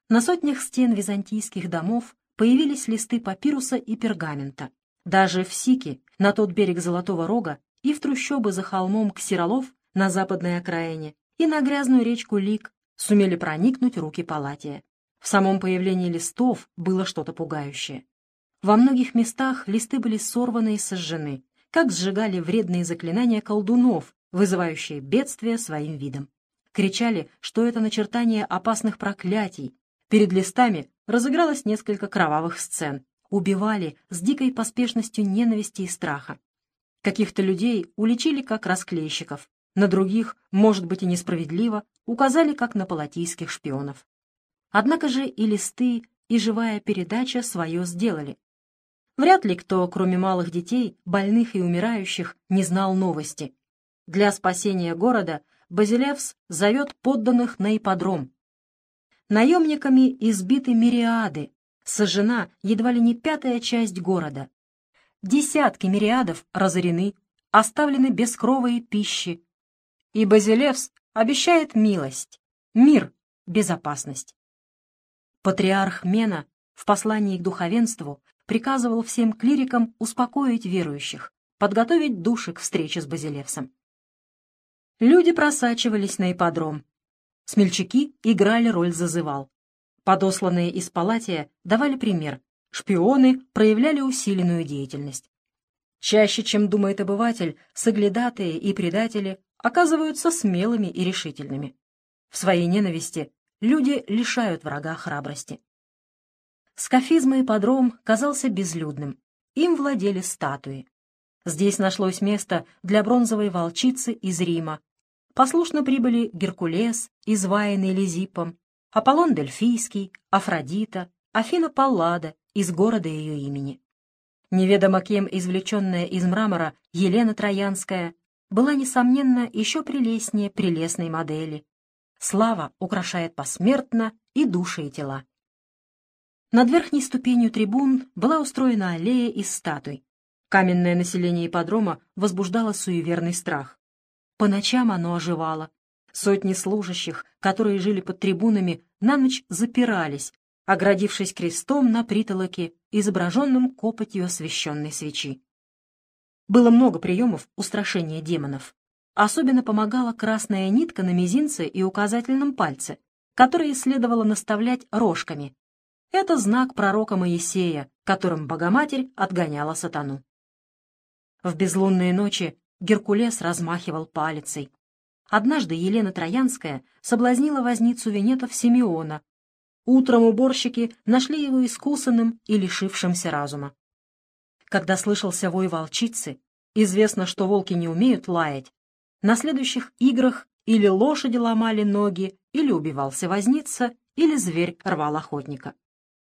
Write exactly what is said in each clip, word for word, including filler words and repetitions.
На сотнях стен византийских домов появились листы папируса и пергамента. Даже в Сике, на тот берег Золотого Рога, и в трущобы за холмом Ксеролов на западной окраине, и на грязную речку Лик сумели проникнуть руки Паллатия. В самом появлении листов было что-то пугающее. Во многих местах листы были сорваны и сожжены, как сжигали вредные заклинания колдунов, вызывающие бедствие своим видом. Кричали, что это начертание опасных проклятий. Перед листами разыгралось несколько кровавых сцен. Убивали с дикой поспешностью ненависти и страха. Каких-то людей уличили как расклейщиков, на других, может быть и несправедливо, указали как на паллатийских шпионов. Однако же и листы, и живая передача свое сделали. Вряд ли кто, кроме малых детей, больных и умирающих, не знал новости. Для спасения города Базилевс зовет подданных на ипподром. Наемниками избиты мириады, сожжена едва ли не пятая часть города. Десятки мириадов разорены, оставлены без крова и пищи. И Базилевс обещает милость, мир, безопасность. Патриарх Мена в послании к духовенству приказывал всем клирикам успокоить верующих, подготовить души к встрече с Базилевсом. Люди просачивались на ипподром. Смельчаки играли роль зазывал. Подосланные из Паллатия давали пример. Шпионы проявляли усиленную деятельность. Чаще, чем думает обыватель, соглядатые и предатели оказываются смелыми и решительными. В своей ненависти люди лишают врага храбрости. Скафизм ипподром казался безлюдным. Им владели статуи. Здесь нашлось место для бронзовой волчицы из Рима. Послушно прибыли Геркулес, изваянный Лизиппом, Аполлон Дельфийский, Афродита, Афина Паллада из города ее имени. Неведомо кем извлеченная из мрамора Елена Троянская была, несомненно, еще прелестнее прелестной модели. Слава украшает посмертно и души, и тела. Над верхней ступенью трибун была устроена аллея из статуй. Каменное население ипподрома возбуждало суеверный страх. По ночам оно оживало. Сотни служащих, которые жили под трибунами, на ночь запирались, оградившись крестом на притолоке, изображенным копотью освященной свечи. Было много приемов устрашения демонов. Особенно помогала красная нитка на мизинце и указательном пальце, которые следовало наставлять рожками. Это знак пророка Моисея, которым Богоматерь отгоняла сатану. В безлунные ночи Геркулес размахивал палицей. Однажды Елена Троянская соблазнила возницу венетов Симеона. Утром уборщики нашли его искусанным и лишившимся разума. Когда слышался вой волчицы, известно, что волки не умеют лаять, на следующих играх или лошади ломали ноги, или убивался возница, или зверь рвал охотника.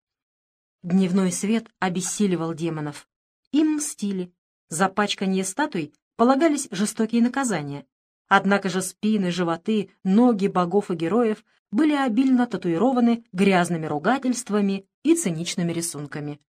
Дневной свет обессиливал демонов. Им мстили. За пачканье статуй полагались жестокие наказания. Однако же спины, животы, ноги богов и героев были обильно татуированы грязными ругательствами и циничными рисунками.